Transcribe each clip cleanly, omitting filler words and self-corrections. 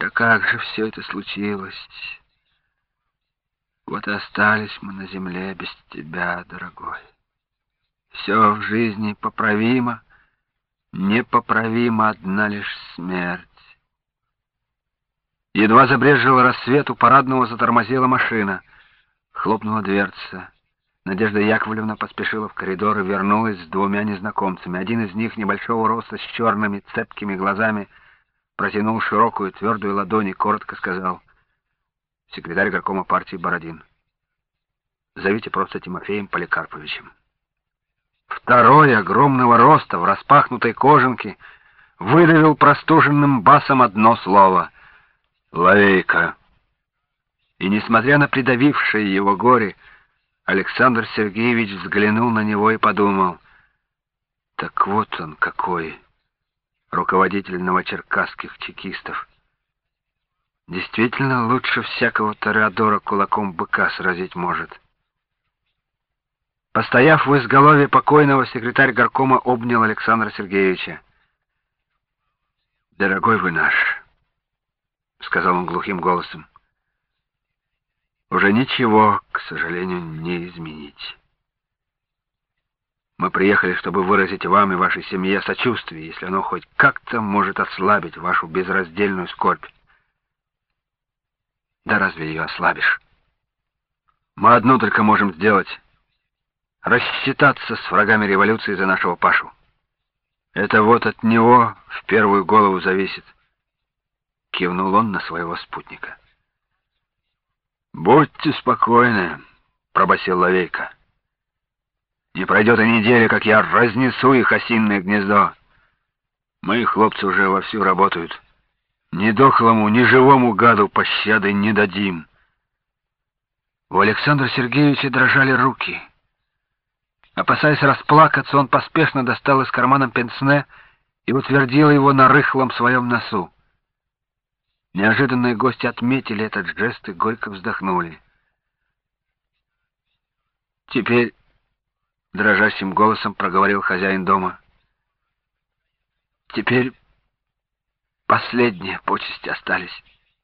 Да как же все это случилось? Вот и остались мы на земле без тебя, дорогой. Все в жизни поправимо, непоправима одна лишь смерть. Едва забрезжил рассвет, у парадного затормозила машина. Хлопнула дверца. Надежда Яковлевна поспешила в коридор и вернулась с двумя незнакомцами. Один из них, небольшого роста, с черными цепкими глазами, протянул широкую твердую ладонь и коротко сказал: «Секретарь горкома партии Бородин. Зовите просто Тимофеем Поликарповичем». Второй, огромного роста, в распахнутой кожанке, выдавил простуженным басом одно слово: «Лавейка». И, несмотря на придавившее его горе, Александр Сергеевич взглянул на него и подумал: так вот он какой, руководитель новочеркасских чекистов. Действительно, лучше всякого тореадора кулаком быка сразить может. Постояв в изголовье покойного, секретарь горкома обнял Александра Сергеевича. «Дорогой вы наш», — сказал он глухим голосом, — «уже ничего, к сожалению, не изменить. Мы приехали, чтобы выразить вам и вашей семье сочувствие, если оно хоть как-то может ослабить вашу безраздельную скорбь. Да разве ее ослабишь? Мы одно только можем сделать — рассчитаться с врагами революции за нашего Пашу. Это вот от него в первую голову зависит», — кивнул он на своего спутника. «Будьте спокойны», — пробасил Лавейка. «Не пройдет и неделя, как я разнесу их осиное гнездо. Мои хлопцы уже вовсю работают. Ни дохлому, ни живому гаду пощады не дадим». У Александра Сергеевича дрожали руки. Опасаясь расплакаться, он поспешно достал из кармана пенсне и утвердил его на рыхлом своем носу. Неожиданные гости отметили этот жест и горько вздохнули. «Теперь», — дрожащим голосом проговорил хозяин дома, — «теперь последние почести остались.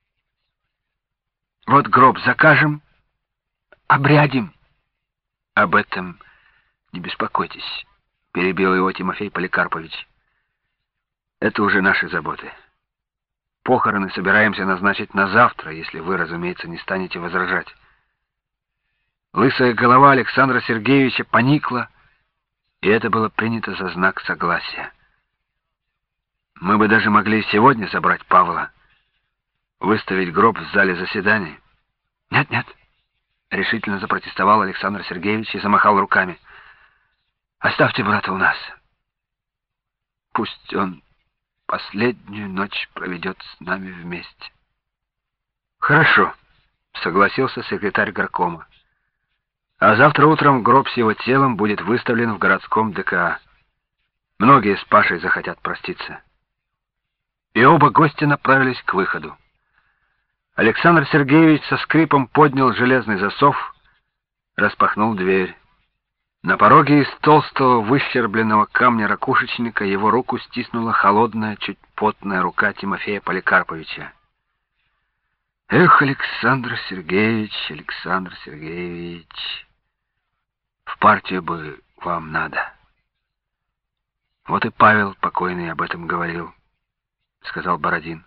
Вот гроб закажем, обрядим». «Об этом не беспокойтесь», — перебил его Тимофей Поликарпович. «Это уже наши заботы. Похороны собираемся назначить на завтра, если вы, разумеется, не станете возражать». Лысая голова Александра Сергеевича поникла, и это было принято за знак согласия. «Мы бы даже могли сегодня забрать Павла, выставить гроб в зале заседаний». «Нет-нет», — решительно запротестовал Александр Сергеевич и замахал руками. «Оставьте брата у нас. Пусть он последнюю ночь проведет с нами вместе». «Хорошо», — согласился секретарь горкома. «А завтра утром гроб с его телом будет выставлен в городском ДКА. Многие с Пашей захотят проститься». И оба гостя направились к выходу. Александр Сергеевич со скрипом поднял железный засов, распахнул дверь. На пороге из толстого выщербленного камня ракушечника его руку стиснула холодная, чуть потная рука Тимофея Поликарповича. «Эх, Александр Сергеевич, Александр Сергеевич, в партию бы вам надо». «Вот и Павел покойный об этом говорил», — сказал Бородин.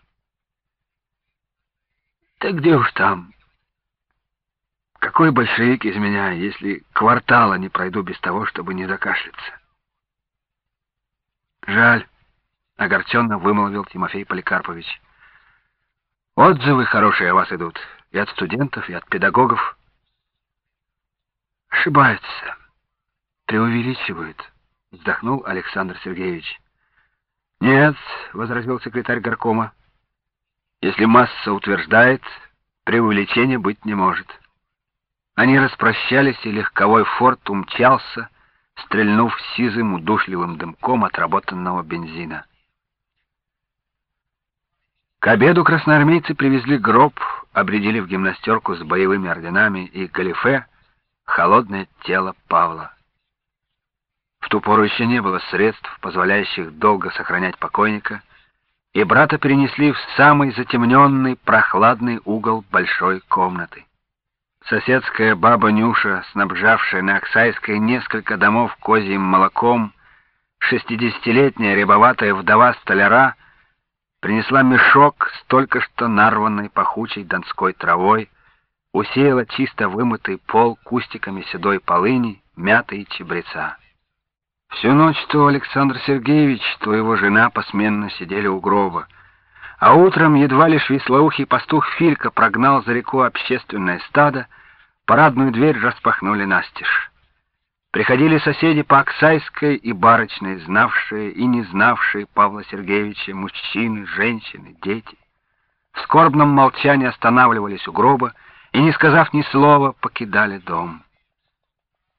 «Да где уж там? Какой большевик из меня, если квартала не пройду без того, чтобы не закашляться?» «Жаль», — огорченно вымолвил Тимофей Поликарпович. «Отзывы хорошие о вас идут и от студентов, и от педагогов». «Ошибаются, преувеличивают», — вздохнул Александр Сергеевич. «Нет», — возразил секретарь горкома, — «если масса утверждает, преувеличения быть не может». Они распрощались, и легковой форт умчался, стрельнув сизым удушливым дымком отработанного бензина. К обеду красноармейцы привезли гроб, обрядили в гимнастерку с боевыми орденами и галифе холодное тело Павла. В ту пору еще не было средств, позволяющих долго сохранять покойника, и брата перенесли в самый затемненный, прохладный угол большой комнаты. Соседская баба Нюша, снабжавшая на Аксайской несколько домов козьим молоком, 60-летняя рябоватая вдова столяра, принесла мешок с только что нарванной пахучей донской травой, усеяла чисто вымытый пол кустиками седой полыни, мяты и чабреца. Всю ночь то Александр Сергеевич, то его жена посменно сидели у гроба, а утром едва лишь веслоухий пастух Филька прогнал за реку общественное стадо, парадную дверь распахнули настежь. Приходили соседи по Аксайской и Барочной, знавшие и не знавшие Павла Сергеевича, мужчины, женщины, дети. В скорбном молчании останавливались у гроба и, не сказав ни слова, покидали дом.